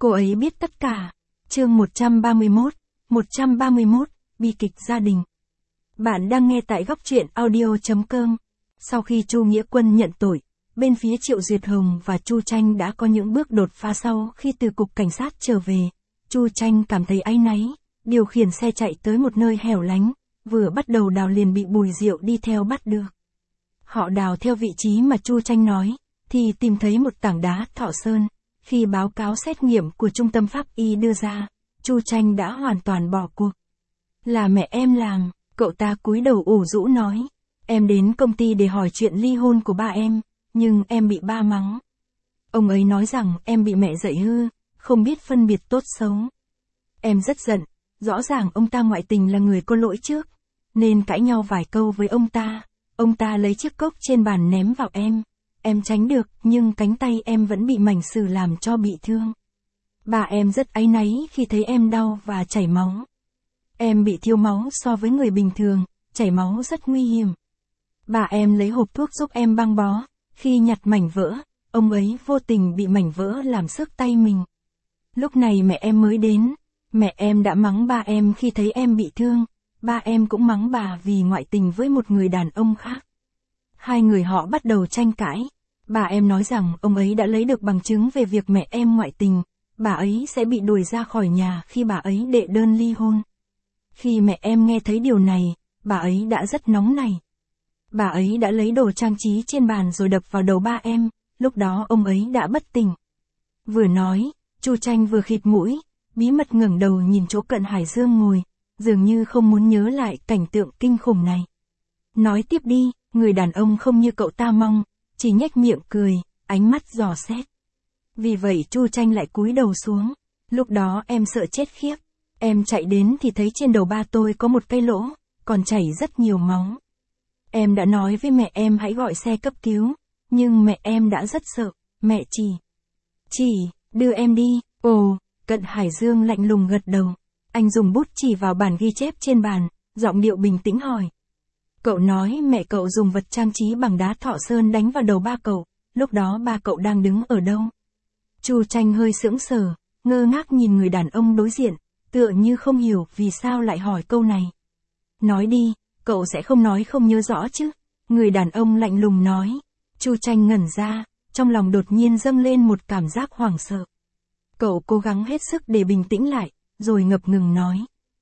Cô ấy biết tất cả. Chương 131, bi kịch gia đình. Bạn đang nghe tại góc truyện audio.com. Sau khi Chu Nghĩa Quân nhận tội, bên phía Triệu Duyệt Hồng và Chu Tranh đã có những bước đột phá sau khi từ cục cảnh sát trở về. Chu Tranh cảm thấy áy náy, điều khiển xe chạy tới một nơi hẻo lánh, vừa bắt đầu đào liền bị Bùi Diệu đi theo bắt được. Họ đào theo vị trí mà Chu Tranh nói, thì tìm thấy một tảng đá Thọ Sơn. Khi báo cáo xét nghiệm của trung tâm pháp y đưa ra, Chu Tranh đã hoàn toàn bỏ cuộc. Là mẹ em làm, cậu ta cúi đầu ủ rũ nói. Em đến công ty để hỏi chuyện ly hôn của ba em, nhưng em bị ba mắng. Ông ấy nói rằng em bị mẹ dạy hư, không biết phân biệt tốt xấu. Em rất giận, rõ ràng ông ta ngoại tình là người có lỗi trước, nên cãi nhau vài câu với ông ta lấy chiếc cốc trên bàn ném vào em. Em tránh được, nhưng cánh tay em vẫn bị mảnh sừ làm cho bị thương. Bà em rất áy náy khi thấy em đau và chảy máu. Em bị thiếu máu so với người bình thường, chảy máu rất nguy hiểm. Bà em lấy hộp thuốc giúp em băng bó, khi nhặt mảnh vỡ, ông ấy vô tình bị mảnh vỡ làm xước tay mình. Lúc này mẹ em mới đến, mẹ em đã mắng ba em khi thấy em bị thương, ba em cũng mắng bà vì ngoại tình với một người đàn ông khác. Hai người họ bắt đầu tranh cãi. Bà em nói rằng ông ấy đã lấy được bằng chứng về việc mẹ em ngoại tình, bà ấy sẽ bị đuổi ra khỏi nhà khi bà ấy đệ đơn ly hôn. Khi mẹ em nghe thấy điều này, bà ấy đã rất nóng nảy. Bà ấy đã lấy đồ trang trí trên bàn rồi đập vào đầu ba em, lúc đó ông ấy đã bất tỉnh. Vừa nói, Chu Tranh vừa khịt mũi, bí mật ngẩng đầu nhìn chỗ Cận Hải Dương ngồi, dường như không muốn nhớ lại cảnh tượng kinh khủng này. Nói tiếp đi. Người đàn ông không như cậu ta mong, chỉ nhếch miệng cười, ánh mắt dò xét. Vì vậy Chu Tranh lại cúi đầu xuống. Lúc đó em sợ chết khiếp. Em chạy đến thì thấy trên đầu ba tôi có một cái lỗ, còn chảy rất nhiều máu. Em đã nói với mẹ em hãy gọi xe cấp cứu, nhưng mẹ em đã rất sợ. Mẹ chỉ, đưa em đi. Ồ, Cận Hải Dương lạnh lùng gật đầu. Anh dùng bút chỉ vào bản ghi chép trên bàn, giọng điệu bình tĩnh hỏi. Cậu nói mẹ cậu dùng vật trang trí bằng đá Thọ Sơn đánh vào đầu ba cậu, lúc đó ba cậu đang đứng ở đâu? Chu Tranh hơi sững sờ, ngơ ngác nhìn người đàn ông đối diện, tựa như không hiểu vì sao lại hỏi câu này. Nói đi, cậu sẽ không nói không nhớ rõ chứ? Người đàn ông lạnh lùng nói. Chu Tranh ngẩn ra, trong lòng đột nhiên dâng lên một cảm giác hoảng sợ. Cậu cố gắng hết sức để bình tĩnh lại, rồi ngập ngừng nói.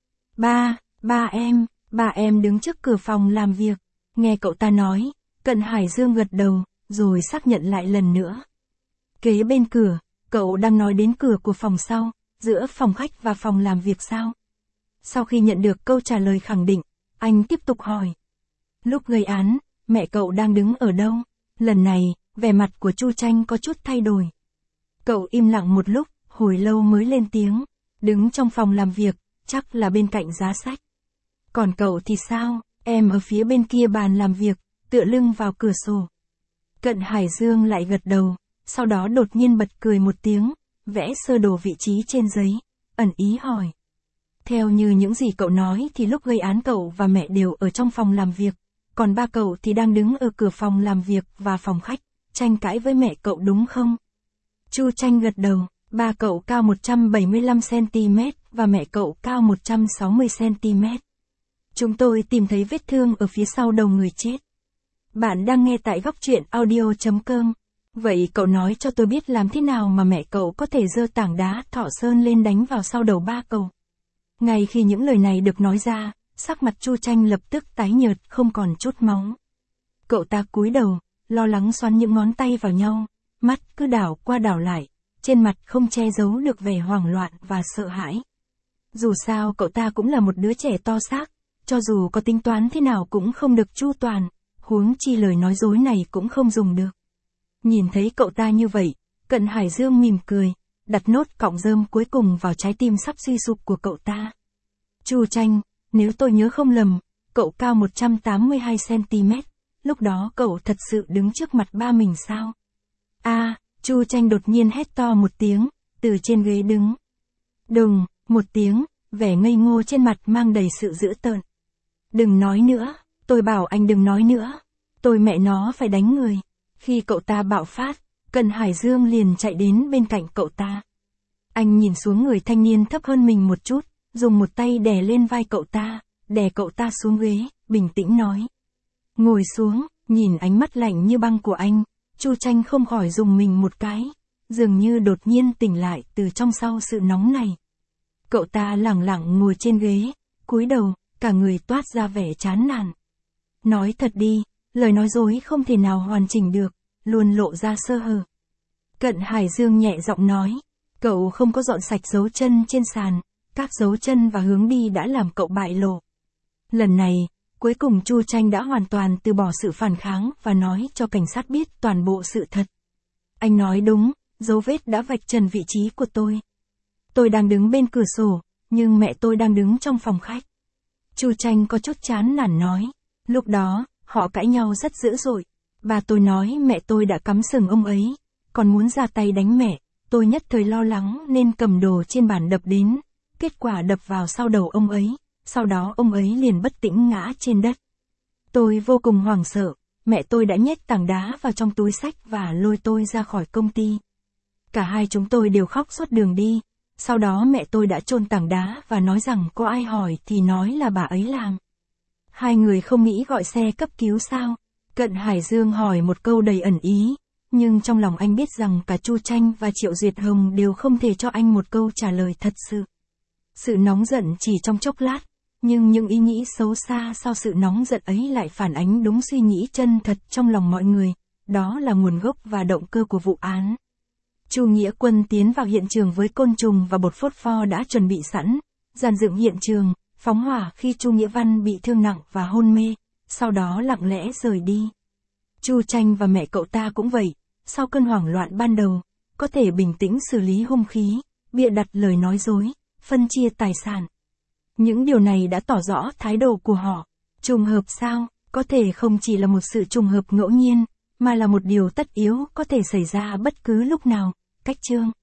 Ba em đứng trước cửa phòng làm việc. Nghe cậu ta nói, Cận Hải Dương gật đầu, rồi xác nhận lại lần nữa. Kế bên cửa, cậu đang nói đến cửa của phòng sau, giữa phòng khách và phòng làm việc sao? Sau khi nhận được câu trả lời khẳng định, anh tiếp tục hỏi. Lúc gây án, mẹ cậu đang đứng ở đâu? Lần này, vẻ mặt của Chu Tranh có chút thay đổi. Cậu im lặng một lúc, hồi lâu mới lên tiếng. Đứng trong phòng làm việc, chắc là bên cạnh giá sách. Còn cậu thì sao? Em ở phía bên kia bàn làm việc, tựa lưng vào cửa sổ. Cận Hải Dương lại gật đầu, sau đó đột nhiên bật cười một tiếng, vẽ sơ đồ vị trí trên giấy, ẩn ý hỏi. Theo như những gì cậu nói thì lúc gây án cậu và mẹ đều ở trong phòng làm việc, còn ba cậu thì đang đứng ở cửa phòng làm việc và phòng khách, tranh cãi với mẹ cậu đúng không? Chu Tranh gật đầu, ba cậu cao 175cm và mẹ cậu cao 160cm. Chúng tôi tìm thấy vết thương ở phía sau đầu người chết. Bạn đang nghe tại góc truyện audio.com. Vậy cậu nói cho tôi biết làm thế nào mà mẹ cậu có thể giơ tảng đá Thọ Sơn lên đánh vào sau đầu ba cậu. Ngay khi những lời này được nói ra, sắc mặt Chu Tranh lập tức tái nhợt không còn chút máu. Cậu ta cúi đầu, lo lắng xoắn những ngón tay vào nhau, mắt cứ đảo qua đảo lại, trên mặt không che giấu được vẻ hoảng loạn và sợ hãi. Dù sao cậu ta cũng là một đứa trẻ to xác. Cho dù có tính toán thế nào cũng không được chu toàn, huống chi lời nói dối này cũng không dùng được. Nhìn thấy cậu ta như vậy, Cận Hải Dương mỉm cười, đặt nốt cọng rơm cuối cùng vào trái tim sắp suy sụp của cậu ta. Chu Tranh, nếu tôi nhớ không lầm, cậu cao 182cm, lúc đó cậu thật sự đứng trước mặt ba mình sao? Chu Tranh đột nhiên hét to một tiếng, từ trên ghế đứng. Đùng, một tiếng, vẻ ngây ngô trên mặt mang đầy sự dữ tợn. Đừng nói nữa, tôi bảo anh đừng nói nữa. Tôi mẹ nó phải đánh người. Khi cậu ta bạo phát, Cận Hải Dương liền chạy đến bên cạnh cậu ta. Anh nhìn xuống người thanh niên thấp hơn mình một chút, dùng một tay đè lên vai cậu ta, đè cậu ta xuống ghế, bình tĩnh nói. Ngồi xuống, nhìn ánh mắt lạnh như băng của anh, Chu Tranh không khỏi rùng mình một cái, dường như đột nhiên tỉnh lại từ trong sau sự nóng này. Cậu ta lẳng lặng ngồi trên ghế, cúi đầu, cả người toát ra vẻ chán nản. Nói thật đi, lời nói dối không thể nào hoàn chỉnh được, luôn lộ ra sơ hở. Cận Hải Dương nhẹ giọng nói, cậu không có dọn sạch dấu chân trên sàn, các dấu chân và hướng đi đã làm cậu bại lộ. Lần này, cuối cùng Chu Tranh đã hoàn toàn từ bỏ sự phản kháng và nói cho cảnh sát biết toàn bộ sự thật. Anh nói đúng, dấu vết đã vạch trần vị trí của tôi. Tôi đang đứng bên cửa sổ, nhưng mẹ tôi đang đứng trong phòng khách. Chu Tranh có chút chán nản nói, lúc đó, họ cãi nhau rất dữ dội. Bà tôi nói mẹ tôi đã cắm sừng ông ấy, còn muốn ra tay đánh mẹ. Tôi nhất thời lo lắng nên cầm đồ trên bàn đập đến, kết quả đập vào sau đầu ông ấy, sau đó ông ấy liền bất tỉnh ngã trên đất. Tôi vô cùng hoảng sợ, mẹ tôi đã nhét tảng đá vào trong túi xách và lôi tôi ra khỏi công ty. Cả hai chúng tôi đều khóc suốt đường đi, sau đó mẹ tôi đã chôn tảng đá và nói rằng có ai hỏi thì nói là bà ấy làm. Hai người không nghĩ gọi xe cấp cứu sao? Cận Hải Dương hỏi một câu đầy ẩn ý, nhưng trong lòng anh biết rằng cả Chu Tranh và Triệu Duyệt Hồng đều không thể cho anh một câu trả lời thật sự. Sự nóng giận chỉ trong chốc lát, nhưng những ý nghĩ xấu xa sau sự nóng giận ấy lại phản ánh đúng suy nghĩ chân thật trong lòng mọi người, đó là nguồn gốc và động cơ của vụ án. Chu Nghĩa Quân tiến vào hiện trường với côn trùng và bột phốt pho đã chuẩn bị sẵn, dàn dựng hiện trường, phóng hỏa khi Chu Nghĩa Văn bị thương nặng và hôn mê, sau đó lặng lẽ rời đi. Chu Tranh và mẹ cậu ta cũng vậy, sau cơn hoảng loạn ban đầu, có thể bình tĩnh xử lý hung khí, bịa đặt lời nói dối, phân chia tài sản. Những điều này đã tỏ rõ thái độ của họ. Trùng hợp sao? Có thể không chỉ là một sự trùng hợp ngẫu nhiên, mà là một điều tất yếu có thể xảy ra bất cứ lúc nào. Cách chương